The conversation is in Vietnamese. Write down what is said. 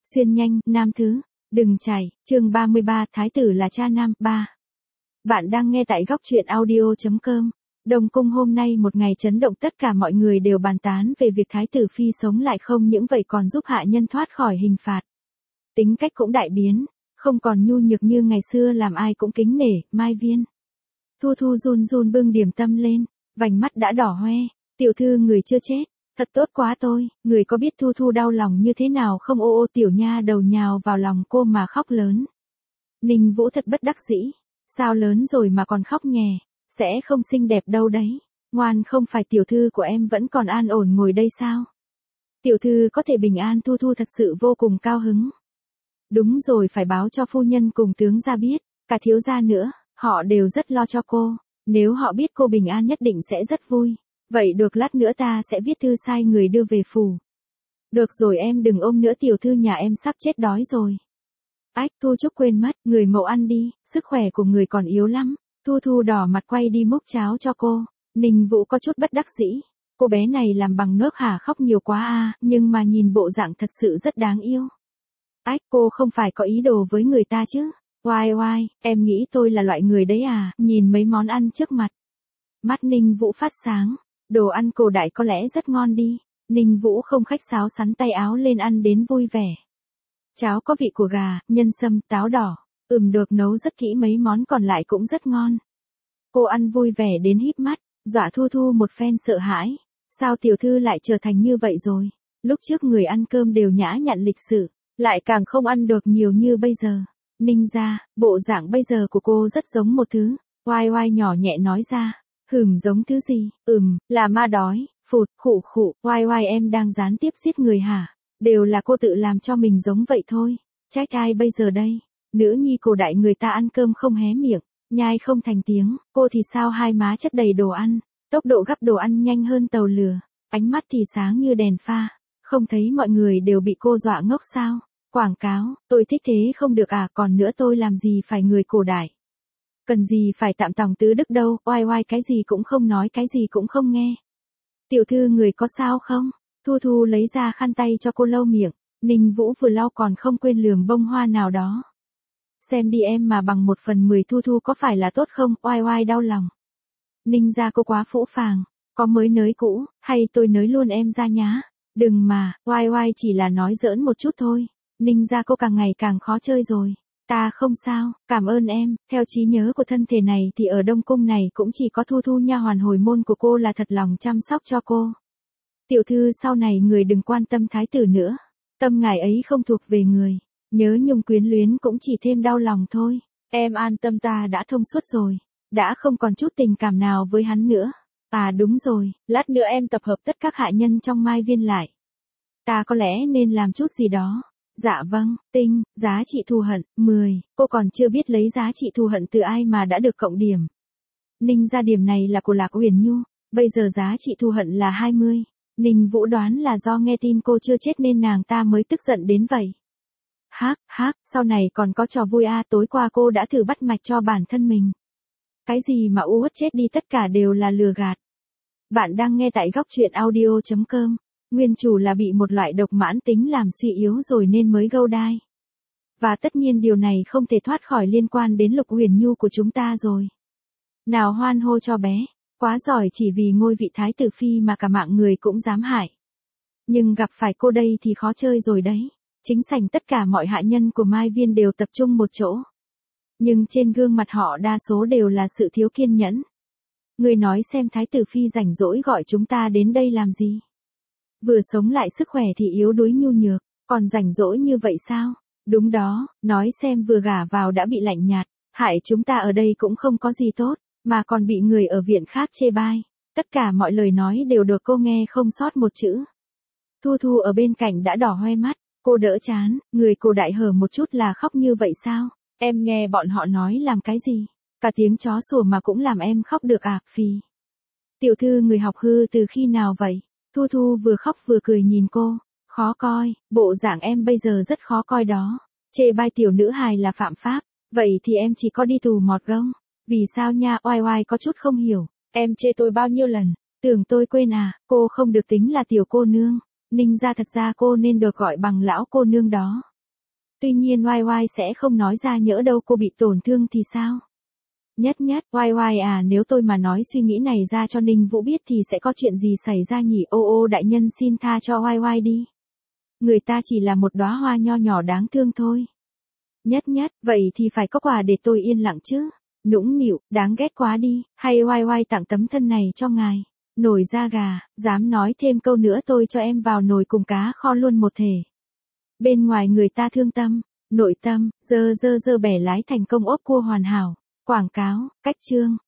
Xuyên nhanh, nam thứ. Đừng chảy, chương 33, Thái tử là cha nam, 3. Bạn đang nghe tại góc truyện audio.com. Đông cung hôm nay một ngày chấn động, tất cả mọi người đều bàn tán về việc Thái tử Phi sống lại, không những vậy còn giúp hạ nhân thoát khỏi hình phạt. Tính cách cũng đại biến, không còn nhu nhược như ngày xưa làm ai cũng kính nể. Mai Viên. Thu Thu run run bưng điểm tâm lên, vành mắt đã đỏ hoe. Tiểu thư người chưa chết. Thật tốt quá tôi, người có biết Thu Thu đau lòng như thế nào không? Ô ô, tiểu nha đầu nhào vào lòng cô mà khóc lớn. Ninh Vũ thật bất đắc dĩ, sao lớn rồi mà còn khóc nhè, sẽ không xinh đẹp đâu đấy. Ngoan, không phải tiểu thư của em vẫn còn an ổn ngồi đây sao? Tiểu thư có thể bình an. Thu Thu thật sự vô cùng cao hứng. Đúng rồi, phải báo cho phu nhân cùng tướng gia biết, cả thiếu gia nữa, họ đều rất lo cho cô. Nếu họ biết cô bình an nhất định sẽ rất vui. Vậy được, lát nữa ta sẽ viết thư sai người đưa về phủ. Được rồi, em đừng ôm nữa, tiểu thư nhà em sắp chết đói rồi. Ách, Thu Trúc quên mất, người mẫu ăn đi, sức khỏe của người còn yếu lắm. Thu Thu đỏ mặt quay đi múc cháo cho cô. Ninh Vũ có chút bất đắc dĩ. Cô bé này làm bằng nước hả? Khóc nhiều quá à, nhưng mà nhìn bộ dạng thật sự rất đáng yêu. Ách, cô không phải có ý đồ với người ta chứ? Oai oai, em nghĩ tôi là loại người đấy à? Nhìn mấy món ăn trước mặt. Mắt Ninh Vũ phát sáng. Đồ ăn cổ đại có lẽ rất ngon đi. Ninh Vũ không khách sáo sắn tay áo lên ăn đến vui vẻ. Cháo có vị của gà, nhân sâm, táo đỏ. Được nấu rất kỹ, mấy món còn lại cũng rất ngon. Cô ăn vui vẻ đến híp mắt, dọa Thu Thu một phen sợ hãi. Sao tiểu thư lại trở thành như vậy rồi? Lúc trước người ăn cơm đều nhã nhặn lịch sự, lại càng không ăn được nhiều như bây giờ. Ninh gia, bộ dạng bây giờ của cô rất giống một thứ. Oai oai nhỏ nhẹ nói ra. Giống thứ gì? Là ma đói. Phụt, khụ khụ, oai oai, em đang gián tiếp giết người hả? Đều là cô tự làm cho mình giống vậy thôi. Trách ai bây giờ đây? Nữ nhi cổ đại người ta ăn cơm không hé miệng, nhai không thành tiếng, cô thì sao hai má chất đầy đồ ăn, tốc độ gắp đồ ăn nhanh hơn tàu lửa, ánh mắt thì sáng như đèn pha, không thấy mọi người đều bị cô dọa ngốc sao? Quảng cáo, tôi thích thế không được à? Còn nữa, tôi làm gì phải người cổ đại? Cần gì phải tạm tòng tứ đức đâu, oai oai cái gì cũng không nói, cái gì cũng không nghe. Tiểu thư người có sao không? Thu Thu lấy ra khăn tay cho cô lau miệng. Ninh Vũ vừa lau còn không quên lườm bông hoa nào đó. Xem đi em, mà bằng 1/10 Thu Thu có phải là tốt không? Oai oai đau lòng. Ninh gia cô quá phũ phàng, có mới nới cũ, hay tôi nới luôn em ra nhá? Đừng mà, oai oai chỉ là nói giỡn một chút thôi. Ninh gia cô càng ngày càng khó chơi rồi. Ta không sao, cảm ơn em. Theo trí nhớ của thân thể này thì ở Đông Cung này cũng chỉ có Thu Thu nha hoàn hồi môn của cô là thật lòng chăm sóc cho cô. Tiểu thư sau này người đừng quan tâm thái tử nữa. Tâm ngài ấy không thuộc về người. Nhớ nhung quyến luyến cũng chỉ thêm đau lòng thôi. Em an tâm, ta đã thông suốt rồi. Đã không còn chút tình cảm nào với hắn nữa. À đúng rồi, lát nữa em tập hợp tất các hạ nhân trong Mai Viên lại. Ta có lẽ nên làm chút gì đó. Dạ vâng, tinh, giá trị thù hận, 10, cô còn chưa biết lấy giá trị thù hận từ ai mà đã được cộng điểm. Ninh gia điểm này là của Lạc Uyển Nhu, bây giờ giá trị thù hận là 20. Ninh Vũ đoán là do nghe tin cô chưa chết nên nàng ta mới tức giận đến vậy. Hác, sau này còn có trò vui à? Tối qua cô đã thử bắt mạch cho bản thân mình. Cái gì mà u uất chết đi, tất cả đều là lừa gạt. Bạn đang nghe tại góc truyện audio.com. Nguyên chủ là bị một loại độc mãn tính làm suy yếu rồi nên mới gâu đai. Và tất nhiên điều này không thể thoát khỏi liên quan đến Lục Uyển Nhu của chúng ta rồi. Nào hoan hô cho bé, quá giỏi, chỉ vì ngôi vị thái tử phi mà cả mạng người cũng dám hại. Nhưng gặp phải cô đây thì khó chơi rồi đấy. Chính sảnh tất cả mọi hạ nhân của Mai Viên đều tập trung một chỗ. Nhưng trên gương mặt họ đa số đều là sự thiếu kiên nhẫn. Người nói xem, thái tử phi rảnh rỗi gọi chúng ta đến đây làm gì? Vừa sống lại sức khỏe thì yếu đuối nhu nhược, còn rảnh rỗi như vậy sao? Đúng đó, nói xem, vừa gả vào đã bị lạnh nhạt, hại chúng ta ở đây cũng không có gì tốt, mà còn bị người ở viện khác chê bai. Tất cả mọi lời nói đều được cô nghe không sót một chữ. Thu Thu ở bên cạnh đã đỏ hoe mắt, cô đỡ chán, người cổ đại hở một chút là khóc như vậy sao? Em nghe bọn họ nói làm cái gì? Cả tiếng chó sủa mà cũng làm em khóc được à? Phì. Tiểu thư người học hư từ khi nào vậy? Thu Thu vừa khóc vừa cười nhìn cô. Khó coi, bộ dạng em bây giờ rất khó coi đó. Chê bai tiểu nữ hài là phạm pháp, vậy thì em chỉ có đi tù mọt gông. Vì sao nha? Oai oai có chút không hiểu. Em chê tôi bao nhiêu lần? Tưởng tôi quên à? Cô không được tính là tiểu cô nương. Ninh gia thật ra cô nên được gọi bằng lão cô nương đó. Tuy nhiên oai oai sẽ không nói ra, nhỡ đâu cô bị tổn thương thì sao? Nhất nhất, oai oai à, nếu tôi mà nói suy nghĩ này ra cho Ninh Vũ biết thì sẽ có chuyện gì xảy ra nhỉ? Ô ô, đại nhân xin tha cho oai oai đi. Người ta chỉ là một đóa hoa nho nhỏ đáng thương thôi. Nhất nhất, vậy thì phải có quà để tôi yên lặng chứ. Nũng nịu, đáng ghét quá đi, hay oai oai tặng tấm thân này cho ngài. Nổi da gà, dám nói thêm câu nữa tôi cho em vào nồi cùng cá kho luôn một thể. Bên ngoài người ta thương tâm, nội tâm, dơ bẻ lái thành công ốp cua hoàn hảo. Quảng cáo, cách chương.